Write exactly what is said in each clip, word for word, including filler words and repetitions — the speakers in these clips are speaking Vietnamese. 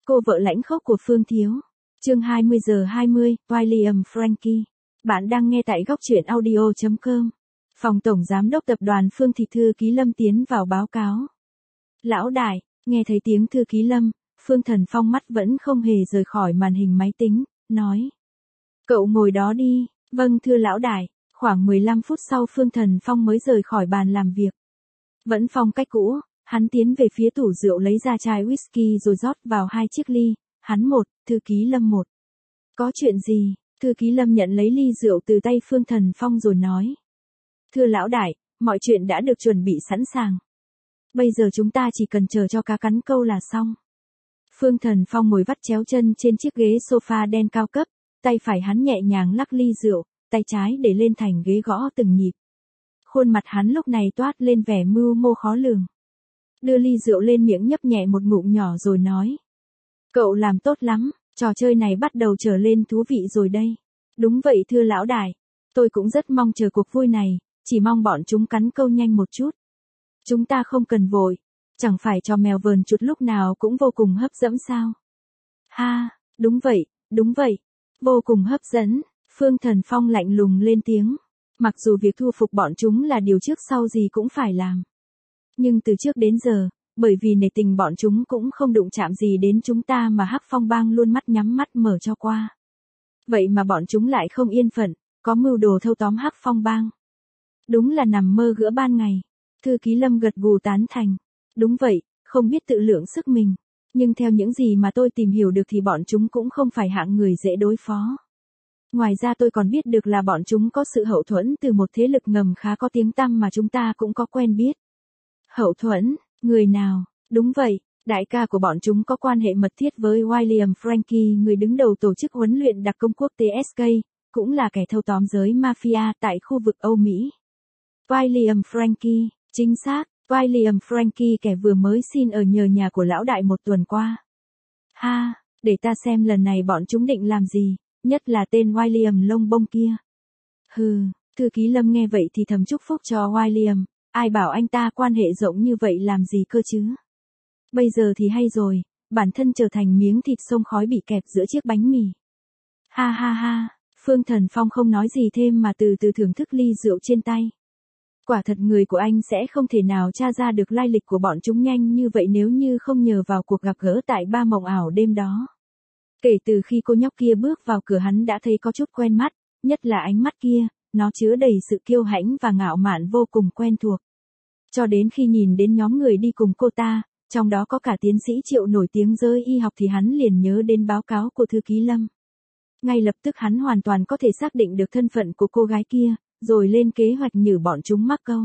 Cô vợ lãnh khốc của Phương Thiếu. Chương hai mươi giờ hai mươi, William Frankie. Bạn đang nghe tại góc truyện audio chấm com. Phòng Tổng Giám đốc Tập đoàn Phương Thị thư ký Lâm tiến vào báo cáo. Lão đại, nghe thấy tiếng thư ký Lâm, Phương Thần Phong mắt vẫn không hề rời khỏi màn hình máy tính, nói. Cậu ngồi đó đi. Vâng thưa lão đại. Khoảng mười lăm phút sau Phương Thần Phong mới rời khỏi bàn làm việc. Vẫn phong cách cũ, hắn tiến về phía tủ rượu lấy ra chai whisky rồi rót vào hai chiếc ly, hắn một, thư ký Lâm một. Có chuyện gì? Thư ký Lâm nhận lấy ly rượu từ tay Phương Thần Phong rồi nói. Thưa lão đại, mọi chuyện đã được chuẩn bị sẵn sàng. Bây giờ chúng ta chỉ cần chờ cho cá cắn câu là xong. Phương Thần Phong ngồi vắt chéo chân trên chiếc ghế sofa đen cao cấp, tay phải hắn nhẹ nhàng lắc ly rượu, tay trái để lên thành ghế gõ từng nhịp. Khuôn mặt hắn lúc này toát lên vẻ mưu mô khó lường. Đưa ly rượu lên miệng nhấp nhẹ một ngụm nhỏ rồi nói. Cậu làm tốt lắm, trò chơi này bắt đầu trở lên thú vị rồi đây. Đúng vậy thưa lão đại, tôi cũng rất mong chờ cuộc vui này, chỉ mong bọn chúng cắn câu nhanh một chút. Chúng ta không cần vội, chẳng phải cho mèo vờn chuột lúc nào cũng vô cùng hấp dẫn sao? Ha, đúng vậy, đúng vậy, vô cùng hấp dẫn. Phương Thần Phong lạnh lùng lên tiếng. Mặc dù việc thu phục bọn chúng là điều trước sau gì cũng phải làm. Nhưng từ trước đến giờ, bởi vì nể tình bọn chúng cũng không đụng chạm gì đến chúng ta mà Hắc Phong Bang luôn mắt nhắm mắt mở cho qua. Vậy mà bọn chúng lại không yên phận, có mưu đồ thâu tóm Hắc Phong Bang. Đúng là nằm mơ giữa ban ngày. Thư ký Lâm gật gù tán thành. Đúng vậy, không biết tự lượng sức mình. Nhưng theo những gì mà tôi tìm hiểu được thì bọn chúng cũng không phải hạng người dễ đối phó. Ngoài ra tôi còn biết được là bọn chúng có sự hậu thuẫn từ một thế lực ngầm khá có tiếng tăm mà chúng ta cũng có quen biết. Hậu thuẫn, người nào? Đúng vậy, đại ca của bọn chúng có quan hệ mật thiết với William Frankie, người đứng đầu tổ chức huấn luyện đặc công quốc tế ét ca, cũng là kẻ thâu tóm giới mafia tại khu vực Âu Mỹ. William Frankie, chính xác, William Frankie kẻ vừa mới xin ở nhờ nhà của lão đại một tuần qua. Ha, để ta xem lần này bọn chúng định làm gì. Nhất là tên William lông bông kia. Hừ, thư ký Lâm nghe vậy thì thầm chúc phúc cho William, ai bảo anh ta quan hệ rộng như vậy làm gì cơ chứ. Bây giờ thì hay rồi, bản thân trở thành miếng thịt xông khói bị kẹp giữa chiếc bánh mì. Ha ha ha, Phương Thần Phong không nói gì thêm mà từ từ thưởng thức ly rượu trên tay. Quả thật người của anh sẽ không thể nào tra ra được lai lịch của bọn chúng nhanh như vậy nếu như không nhờ vào cuộc gặp gỡ tại ba mộng ảo đêm đó. Kể từ khi cô nhóc kia bước vào cửa hắn đã thấy có chút quen mắt, nhất là ánh mắt kia, nó chứa đầy sự kiêu hãnh và ngạo mạn vô cùng quen thuộc. Cho đến khi nhìn đến nhóm người đi cùng cô ta, trong đó có cả tiến sĩ Triệu nổi tiếng giới y học thì hắn liền nhớ đến báo cáo của thư ký Lâm. Ngay lập tức hắn hoàn toàn có thể xác định được thân phận của cô gái kia, rồi lên kế hoạch nhử bọn chúng mắc câu.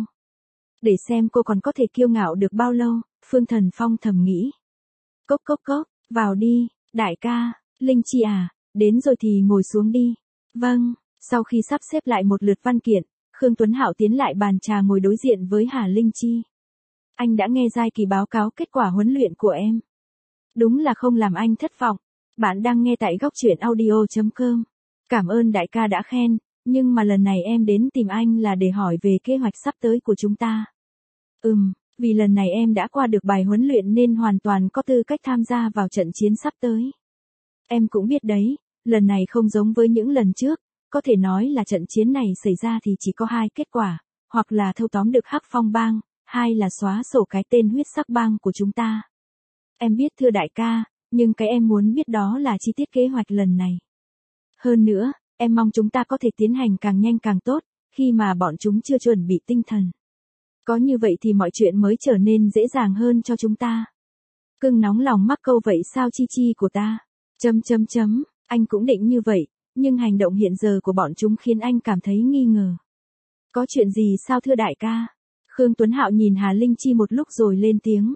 Để xem cô còn có thể kiêu ngạo được bao lâu, Phương Thần Phong thầm nghĩ. Cốc cốc cốc, vào đi, đại ca. Linh Chi à, đến rồi thì ngồi xuống đi. Vâng, sau khi sắp xếp lại một lượt văn kiện, Khương Tuấn Hạo tiến lại bàn trà ngồi đối diện với Hà Linh Chi. Anh đã nghe Giai Kỳ báo cáo kết quả huấn luyện của em. Đúng là không làm anh thất vọng. Bạn đang nghe tại góc truyện audio chấm com. Cảm ơn đại ca đã khen, nhưng mà lần này em đến tìm anh là để hỏi về kế hoạch sắp tới của chúng ta. Ừm, vì lần này em đã qua được bài huấn luyện nên hoàn toàn có tư cách tham gia vào trận chiến sắp tới. Em cũng biết đấy, lần này không giống với những lần trước, có thể nói là trận chiến này xảy ra thì chỉ có hai kết quả, hoặc là thâu tóm được Hắc Phong Bang, hai là xóa sổ cái tên huyết sắc bang của chúng ta. Em biết thưa đại ca, nhưng cái em muốn biết đó là chi tiết kế hoạch lần này. Hơn nữa, em mong chúng ta có thể tiến hành càng nhanh càng tốt, khi mà bọn chúng chưa chuẩn bị tinh thần. Có như vậy thì mọi chuyện mới trở nên dễ dàng hơn cho chúng ta. Cưng nóng lòng mắc câu vậy sao chi chi của ta? Chấm chấm chấm, anh cũng định như vậy, nhưng hành động hiện giờ của bọn chúng khiến anh cảm thấy nghi ngờ. Có chuyện gì sao thưa đại ca? Khương Tuấn Hạo nhìn Hà Linh Chi một lúc rồi lên tiếng.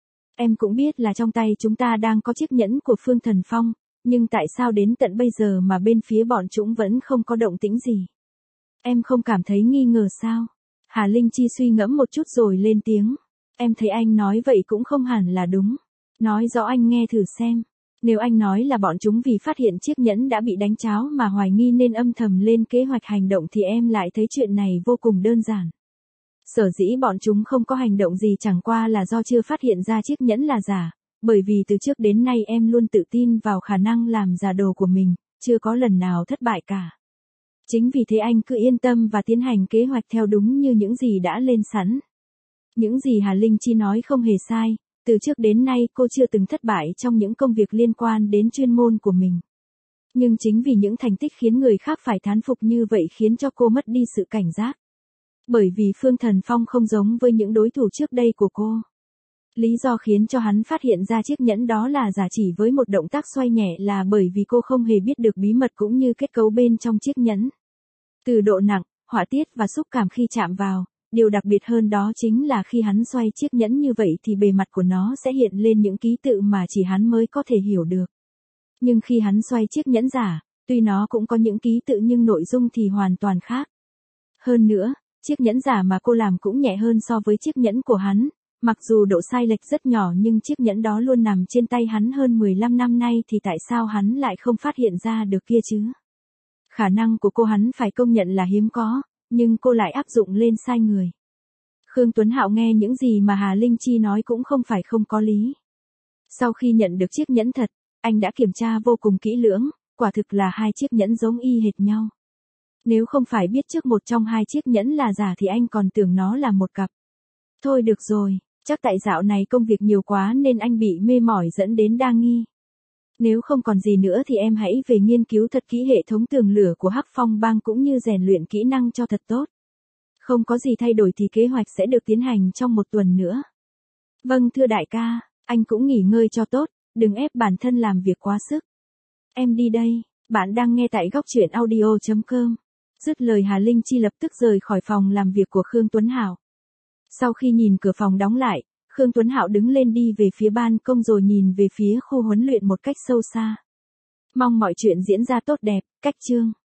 Em cũng biết là trong tay chúng ta đang có chiếc nhẫn của Phương Thần Phong, nhưng tại sao đến tận bây giờ mà bên phía bọn chúng vẫn không có động tĩnh gì? Em không cảm thấy nghi ngờ sao? Hà Linh Chi suy ngẫm một chút rồi lên tiếng. Em thấy anh nói vậy cũng không hẳn là đúng. Nói rõ anh nghe thử xem. Nếu anh nói là bọn chúng vì phát hiện chiếc nhẫn đã bị đánh tráo mà hoài nghi nên âm thầm lên kế hoạch hành động thì em lại thấy chuyện này vô cùng đơn giản. Sở dĩ bọn chúng không có hành động gì chẳng qua là do chưa phát hiện ra chiếc nhẫn là giả, Bởi vì từ trước đến nay em luôn tự tin vào khả năng làm giả đồ của mình, chưa có lần nào thất bại cả. Chính vì thế anh cứ yên tâm và tiến hành kế hoạch theo đúng như những gì đã lên sẵn. Những gì Hà Linh Chi nói không hề sai, từ trước đến nay cô chưa từng thất bại trong những công việc liên quan đến chuyên môn của mình. Nhưng chính vì những thành tích khiến người khác phải thán phục như vậy khiến cho cô mất đi sự cảnh giác. Bởi vì Phương Thần Phong không giống với những đối thủ trước đây của cô. Lý do khiến cho hắn phát hiện ra chiếc nhẫn đó là giả chỉ với một động tác xoay nhẹ là bởi vì cô không hề biết được bí mật cũng như kết cấu bên trong chiếc nhẫn. Từ độ nặng, họa tiết và xúc cảm khi chạm vào, điều đặc biệt hơn đó chính là khi hắn xoay chiếc nhẫn như vậy thì bề mặt của nó sẽ hiện lên những ký tự mà chỉ hắn mới có thể hiểu được. Nhưng khi hắn xoay chiếc nhẫn giả, tuy nó cũng có những ký tự nhưng nội dung thì hoàn toàn khác. Hơn nữa, chiếc nhẫn giả mà cô làm cũng nhẹ hơn so với chiếc nhẫn của hắn, mặc dù độ sai lệch rất nhỏ nhưng chiếc nhẫn đó luôn nằm trên tay hắn hơn mười lăm năm nay thì tại sao hắn lại không phát hiện ra được kia chứ? Khả năng của cô hắn phải công nhận là hiếm có, nhưng cô lại áp dụng lên sai người. Khương Tuấn Hạo nghe những gì mà Hà Linh Chi nói cũng không phải không có lý. Sau khi nhận được chiếc nhẫn thật, anh đã kiểm tra vô cùng kỹ lưỡng, quả thực là hai chiếc nhẫn giống y hệt nhau. Nếu không phải biết trước một trong hai chiếc nhẫn là giả thì anh còn tưởng nó là một cặp. Thôi được rồi, chắc tại dạo này công việc nhiều quá nên anh bị mê mỏi dẫn đến đa nghi. Nếu không còn gì nữa thì em hãy về nghiên cứu thật kỹ hệ thống tường lửa của Hắc Phong Bang cũng như rèn luyện kỹ năng cho thật tốt. Không có gì thay đổi thì kế hoạch sẽ được tiến hành trong một tuần nữa. Vâng thưa đại ca, anh cũng nghỉ ngơi cho tốt, đừng ép bản thân làm việc quá sức. Em đi đây, bạn đang nghe tại góc truyện audio chấm com. Dứt lời Hà Linh Chi lập tức rời khỏi phòng làm việc của Khương Tuấn Hạo. Sau khi nhìn cửa phòng đóng lại, Khương Tuấn Hạo đứng lên đi về phía ban công rồi nhìn về phía khu huấn luyện một cách sâu xa. Mong mọi chuyện diễn ra tốt đẹp, cách chương.